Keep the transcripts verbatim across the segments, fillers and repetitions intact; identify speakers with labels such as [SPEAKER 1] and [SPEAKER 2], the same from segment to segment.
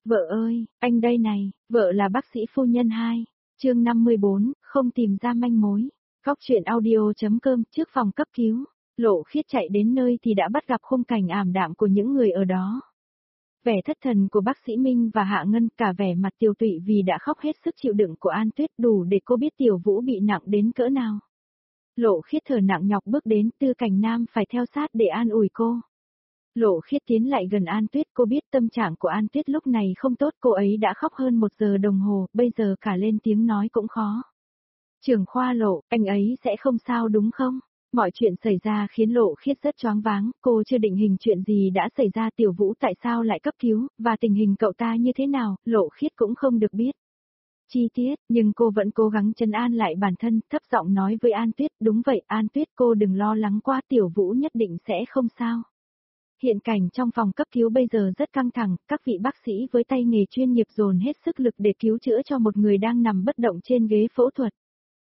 [SPEAKER 1] Vợ ơi, anh đây này, vợ là bác sĩ phu nhân hai. Chương năm mươi bốn, không tìm ra manh mối. Góc truyện audio.com. Trước phòng cấp cứu, Lộ Khiết chạy đến nơi thì đã bắt gặp khung cảnh ảm đạm của những người ở đó. Vẻ thất thần của bác sĩ Minh và Hạ Ngân, cả vẻ mặt tiều tụy vì đã khóc hết sức chịu đựng của An Tuyết, đủ để cô biết Tiểu Vũ bị nặng đến cỡ nào. Lộ Khiết thở nặng nhọc bước đến, Tư Cảnh Nam phải theo sát để an ủi cô. Lộ Khiết tiến lại gần An Tuyết, cô biết tâm trạng của An Tuyết lúc này không tốt, cô ấy đã khóc hơn một giờ đồng hồ, bây giờ cả lên tiếng nói cũng khó. Trưởng khoa Lộ, anh ấy sẽ không sao đúng không? Mọi chuyện xảy ra khiến Lộ Khiết rất choáng váng, cô chưa định hình chuyện gì đã xảy ra, Tiểu Vũ tại sao lại cấp cứu, và tình hình cậu ta như thế nào, Lộ Khiết cũng không được biết chi tiết, nhưng cô vẫn cố gắng trấn an lại bản thân, thấp giọng nói với An Tuyết, đúng vậy An Tuyết, cô đừng lo lắng quá, Tiểu Vũ nhất định sẽ không sao. Hiện cảnh trong phòng cấp cứu bây giờ rất căng thẳng, các vị bác sĩ với tay nghề chuyên nghiệp dồn hết sức lực để cứu chữa cho một người đang nằm bất động trên ghế phẫu thuật.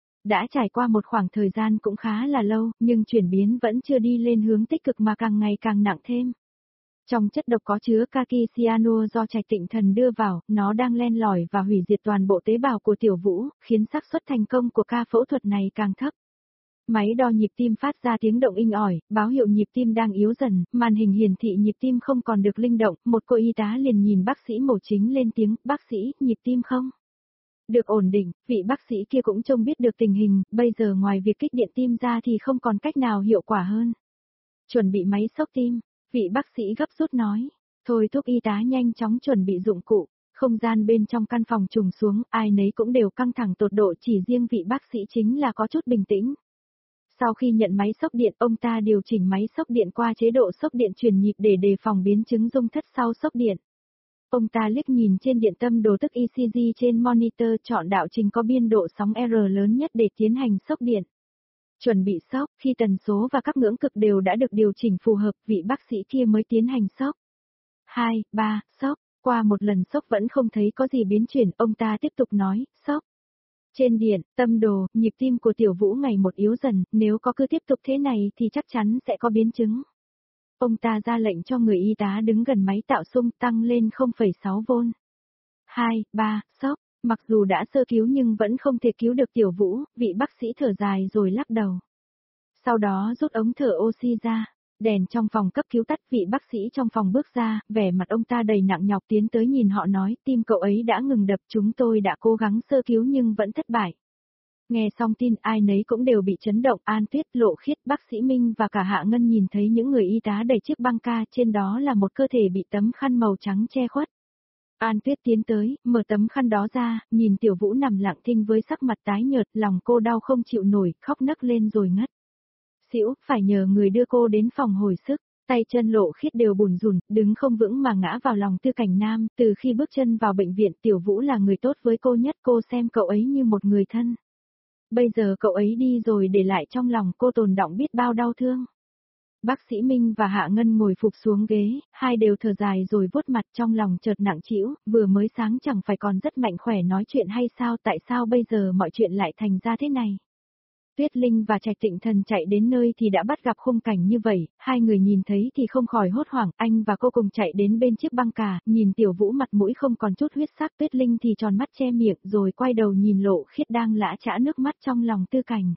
[SPEAKER 1] Đã trải qua một khoảng thời gian cũng khá là lâu, nhưng chuyển biến vẫn chưa đi lên hướng tích cực mà càng ngày càng nặng thêm. Trong chất độc có chứa kaki cyanua do Trạch Tịnh Thần đưa vào, nó đang len lỏi và hủy diệt toàn bộ tế bào của Tiểu Vũ, khiến xác suất thành công của ca phẫu thuật này càng thấp. Máy đo nhịp tim phát ra tiếng động inh ỏi, báo hiệu nhịp tim đang yếu dần, màn hình hiển thị nhịp tim không còn được linh động, một cô y tá liền nhìn bác sĩ mổ chính lên tiếng, bác sĩ, nhịp tim không được ổn định, vị bác sĩ kia cũng trông biết được tình hình, bây giờ ngoài việc kích điện tim ra thì không còn cách nào hiệu quả hơn. Chuẩn bị máy xốc tim, vị bác sĩ gấp rút nói, thôi thúc y tá nhanh chóng chuẩn bị dụng cụ, không gian bên trong căn phòng trùng xuống, ai nấy cũng đều căng thẳng tột độ, chỉ riêng vị bác sĩ chính là có chút bình tĩnh. Sau khi nhận máy sốc điện, ông ta điều chỉnh máy sốc điện qua chế độ sốc điện truyền nhịp để đề phòng biến chứng rung thất sau sốc điện. Ông ta liếc nhìn trên điện tâm đồ tức e xê giê trên monitor, chọn đạo trình có biên độ sóng R lớn nhất để tiến hành sốc điện. Chuẩn bị sốc, khi tần số và các ngưỡng cực đều đã được điều chỉnh phù hợp, vị bác sĩ kia mới tiến hành sốc. hai, ba, sốc, qua một lần sốc vẫn không thấy có gì biến chuyển, ông ta tiếp tục nói, sốc. Trên điện, tâm đồ, nhịp tim của Tiểu Vũ ngày một yếu dần, nếu có cứ tiếp tục thế này thì chắc chắn sẽ có biến chứng. Ông ta ra lệnh cho người y tá đứng gần máy tạo xung tăng lên không phẩy sáu vôn. hai, ba, sốc, mặc dù đã sơ cứu nhưng vẫn không thể cứu được Tiểu Vũ, vị bác sĩ thở dài rồi lắc đầu. Sau đó rút ống thở oxy ra, đèn trong phòng cấp cứu tắt, vị bác sĩ trong phòng bước ra, vẻ mặt ông ta đầy nặng nhọc tiến tới nhìn họ nói, tim cậu ấy đã ngừng đập, chúng tôi đã cố gắng sơ cứu nhưng vẫn thất bại. Nghe xong tin, ai nấy cũng đều bị chấn động, An Tuyết, Lộ Khiết, bác sĩ Minh và cả Hạ Ngân nhìn thấy những người y tá đẩy chiếc băng ca, trên đó là một cơ thể bị tấm khăn màu trắng che khuất. An Tuyết tiến tới, mở tấm khăn đó ra, nhìn Tiểu Vũ nằm lặng thinh với sắc mặt tái nhợt, lòng cô đau không chịu nổi, khóc nấc lên rồi ngất. Xỉu, phải nhờ người đưa cô đến phòng hồi sức, tay chân Lộ Khiết đều bùn rùn, đứng không vững mà ngã vào lòng Tư Cảnh Nam, từ khi bước chân vào bệnh viện, Tiểu Vũ là người tốt với cô nhất, cô xem cậu ấy như một người thân. Bây giờ cậu ấy đi rồi để lại trong lòng cô tồn đọng biết bao đau thương. Bác sĩ Minh và Hạ Ngân ngồi phục xuống ghế, hai đều thở dài rồi vuốt mặt, trong lòng chợt nặng trĩu, vừa mới sáng chẳng phải còn rất mạnh khỏe nói chuyện hay sao, tại sao bây giờ mọi chuyện lại thành ra thế này. Tuyết Linh và Trạch Tịnh Thần chạy đến nơi thì đã bắt gặp khung cảnh như vậy, hai người nhìn thấy thì không khỏi hốt hoảng, anh và cô cùng chạy đến bên chiếc băng cà, nhìn Tiểu Vũ mặt mũi không còn chút huyết sắc, Tuyết Linh thì tròn mắt che miệng rồi quay đầu nhìn Lộ Khiết đang lã chã nước mắt trong lòng Tư Cảnh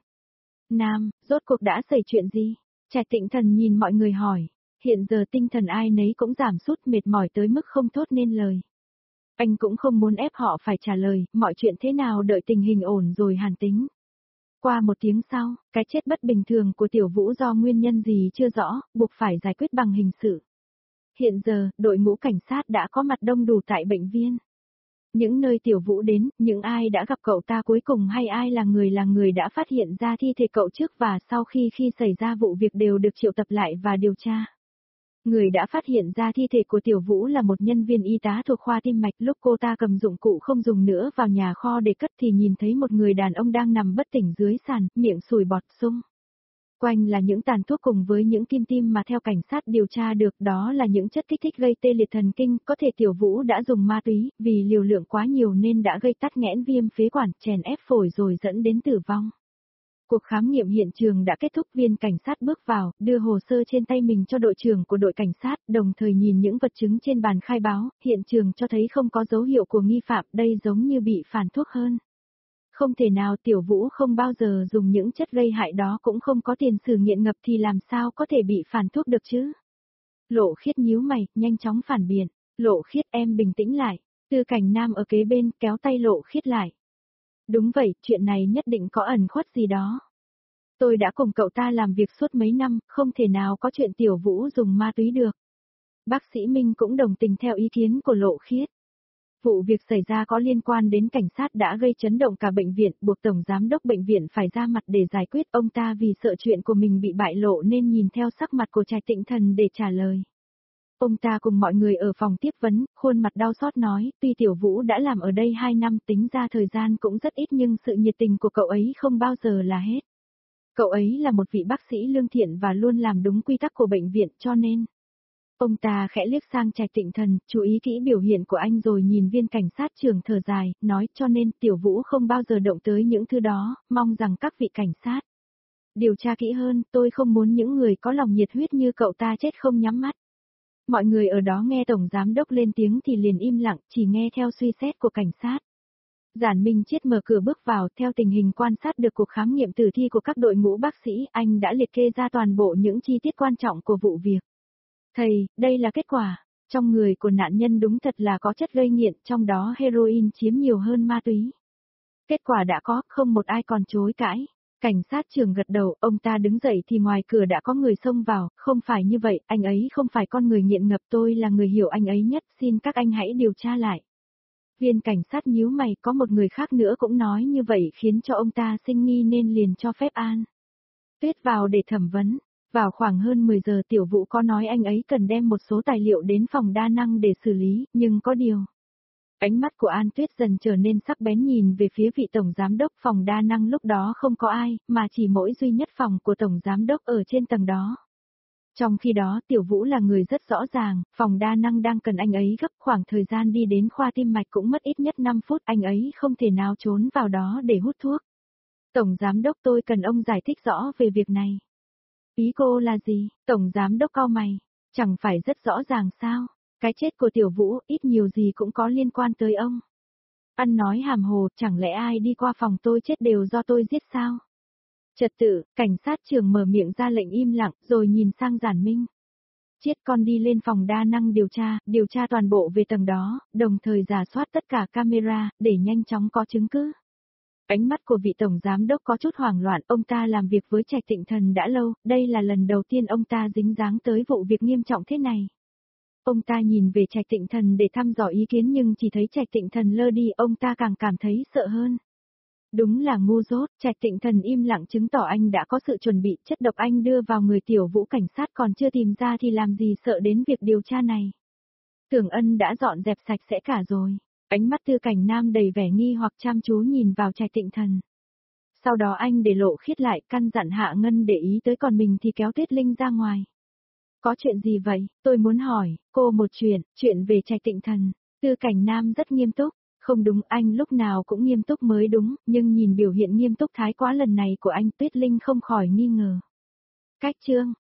[SPEAKER 1] Nam, rốt cuộc đã xảy chuyện gì? Trạch Tịnh Thần nhìn mọi người hỏi, hiện giờ tinh thần ai nấy cũng giảm sút, mệt mỏi tới mức không thốt nên lời. Anh cũng không muốn ép họ phải trả lời, mọi chuyện thế nào đợi tình hình ổn rồi hàn tính. Qua một tiếng sau, cái chết bất bình thường của Tiểu Vũ do nguyên nhân gì chưa rõ, buộc phải giải quyết bằng hình sự. Hiện giờ, đội ngũ cảnh sát đã có mặt đông đủ tại bệnh viện. Những nơi Tiểu Vũ đến, những ai đã gặp cậu ta cuối cùng hay ai là người là người đã phát hiện ra thi thể cậu trước và sau khi khi xảy ra vụ việc đều được triệu tập lại và điều tra. Người đã phát hiện ra thi thể của Tiểu Vũ là một nhân viên y tá thuộc khoa tim mạch, lúc cô ta cầm dụng cụ không dùng nữa vào nhà kho để cất thì nhìn thấy một người đàn ông đang nằm bất tỉnh dưới sàn, miệng sùi bọt sung. Quanh là những tàn thuốc cùng với những kim tim mà theo cảnh sát điều tra được, đó là những chất kích thích gây tê liệt thần kinh, có thể Tiểu Vũ đã dùng ma túy, vì liều lượng quá nhiều nên đã gây tắc nghẽn viêm phế quản, chèn ép phổi rồi dẫn đến tử vong. Cuộc khám nghiệm hiện trường đã kết thúc, viên cảnh sát bước vào, đưa hồ sơ trên tay mình cho đội trưởng của đội cảnh sát, đồng thời nhìn những vật chứng trên bàn khai báo, hiện trường cho thấy không có dấu hiệu của nghi phạm, đây giống như bị phản thuốc hơn. Không thể nào, Tiểu Vũ không bao giờ dùng những chất gây hại đó, cũng không có tiền sử nghiện ngập thì làm sao có thể bị phản thuốc được chứ. Lộ Khiết nhíu mày, nhanh chóng phản biện. Lộ Khiết, em bình tĩnh lại. Tư Cảnh Nam ở kế bên kéo tay Lộ Khiết lại. Đúng vậy, chuyện này nhất định có ẩn khuất gì đó. Tôi đã cùng cậu ta làm việc suốt mấy năm, không thể nào có chuyện Tiểu Vũ dùng ma túy được. Bác sĩ Minh cũng đồng tình theo ý kiến của Lộ Khiết. Vụ việc xảy ra có liên quan đến cảnh sát đã gây chấn động cả bệnh viện, buộc tổng giám đốc bệnh viện phải ra mặt để giải quyết. Ông ta vì sợ chuyện của mình bị bại lộ nên nhìn theo sắc mặt của Trạch Tịnh Thần để trả lời. Ông ta cùng mọi người ở phòng tiếp vấn, khuôn mặt đau xót nói, tuy Tiểu Vũ đã làm ở đây hai năm, tính ra thời gian cũng rất ít, nhưng sự nhiệt tình của cậu ấy không bao giờ là hết. Cậu ấy là một vị bác sĩ lương thiện và luôn làm đúng quy tắc của bệnh viện, cho nên... Ông ta khẽ liếc sang Trạch Tịnh Thần, chú ý kỹ biểu hiện của anh rồi nhìn viên cảnh sát trưởng thở dài, nói, cho nên Tiểu Vũ không bao giờ động tới những thứ đó, mong rằng các vị cảnh sát điều tra kỹ hơn, tôi không muốn những người có lòng nhiệt huyết như cậu ta chết không nhắm mắt. Mọi người ở đó nghe tổng giám đốc lên tiếng thì liền im lặng, chỉ nghe theo suy xét của cảnh sát. Giản Minh Chiết mở cửa bước vào, theo tình hình quan sát được cuộc khám nghiệm tử thi của các đội ngũ bác sĩ, anh đã liệt kê ra toàn bộ những chi tiết quan trọng của vụ việc. Thầy, đây là kết quả. Trong người của nạn nhân đúng thật là có chất gây nghiện, trong đó heroin chiếm nhiều hơn ma túy. Kết quả đã có, không một ai còn chối cãi. Cảnh sát trưởng gật đầu, ông ta đứng dậy thì ngoài cửa đã có người xông vào, không phải như vậy, anh ấy không phải con người nghiện ngập, tôi là người hiểu anh ấy nhất, xin các anh hãy điều tra lại. Viên cảnh sát nhíu mày, có một người khác nữa cũng nói như vậy khiến cho ông ta sinh nghi nên liền cho phép An Tuyết vào để thẩm vấn. Vào khoảng hơn mười giờ Tiểu Vũ có nói anh ấy cần đem một số tài liệu đến phòng đa năng để xử lý, nhưng có điều. Ánh mắt của An Tuyết dần trở nên sắc bén nhìn về phía vị tổng giám đốc. Phòng đa năng lúc đó không có ai, mà chỉ mỗi duy nhất phòng của tổng giám đốc ở trên tầng đó. Trong khi đó Tiểu Vũ là người rất rõ ràng, phòng đa năng đang cần anh ấy gấp, khoảng thời gian đi đến khoa tim mạch cũng mất ít nhất năm phút, anh ấy không thể nào trốn vào đó để hút thuốc. Tổng giám đốc, tôi cần ông giải thích rõ về việc này. Ý cô là gì? Tổng giám đốc cau mày. Chẳng phải rất rõ ràng sao? Cái chết của Tiểu Vũ ít nhiều gì cũng có liên quan tới ông. Ăn nói hàm hồ, chẳng lẽ ai đi qua phòng tôi chết đều do tôi giết sao? Trật tự, cảnh sát trưởng mở miệng ra lệnh im lặng rồi nhìn sang Giản Minh. Chiết, con đi lên phòng đa năng điều tra, điều tra toàn bộ về tầng đó, đồng thời rà soát tất cả camera, để nhanh chóng có chứng cứ. Ánh mắt của vị tổng giám đốc có chút hoảng loạn, ông ta làm việc với Trạch Tịnh Thần đã lâu, đây là lần đầu tiên ông ta dính dáng tới vụ việc nghiêm trọng thế này. Ông ta nhìn về Trạch Tịnh Thần để thăm dò ý kiến nhưng chỉ thấy Trạch Tịnh Thần lơ đi, ông ta càng cảm thấy sợ hơn. Đúng là ngu dốt, Trạch Tịnh Thần im lặng chứng tỏ anh đã có sự chuẩn bị, chất độc anh đưa vào người Tiểu Vũ cảnh sát còn chưa tìm ra thì làm gì sợ đến việc điều tra này. Tưởng Ân đã dọn dẹp sạch sẽ cả rồi. Ánh mắt Tư Cảnh Nam đầy vẻ nghi hoặc chăm chú nhìn vào Trạch Tịnh Thần. Sau đó anh để Lộ Khiết lại, căn dặn Hạ Ngân để ý tới, còn mình thì kéo Tuyết Linh ra ngoài. Có chuyện gì vậy? Tôi muốn hỏi cô một chuyện, chuyện về Trạch Tịnh Thần. Tư Cảnh Nam rất nghiêm túc. Không đúng, anh lúc nào cũng nghiêm túc mới đúng, nhưng nhìn biểu hiện nghiêm túc thái quá lần này của anh, Tuyết Linh không khỏi nghi ngờ. Cách chương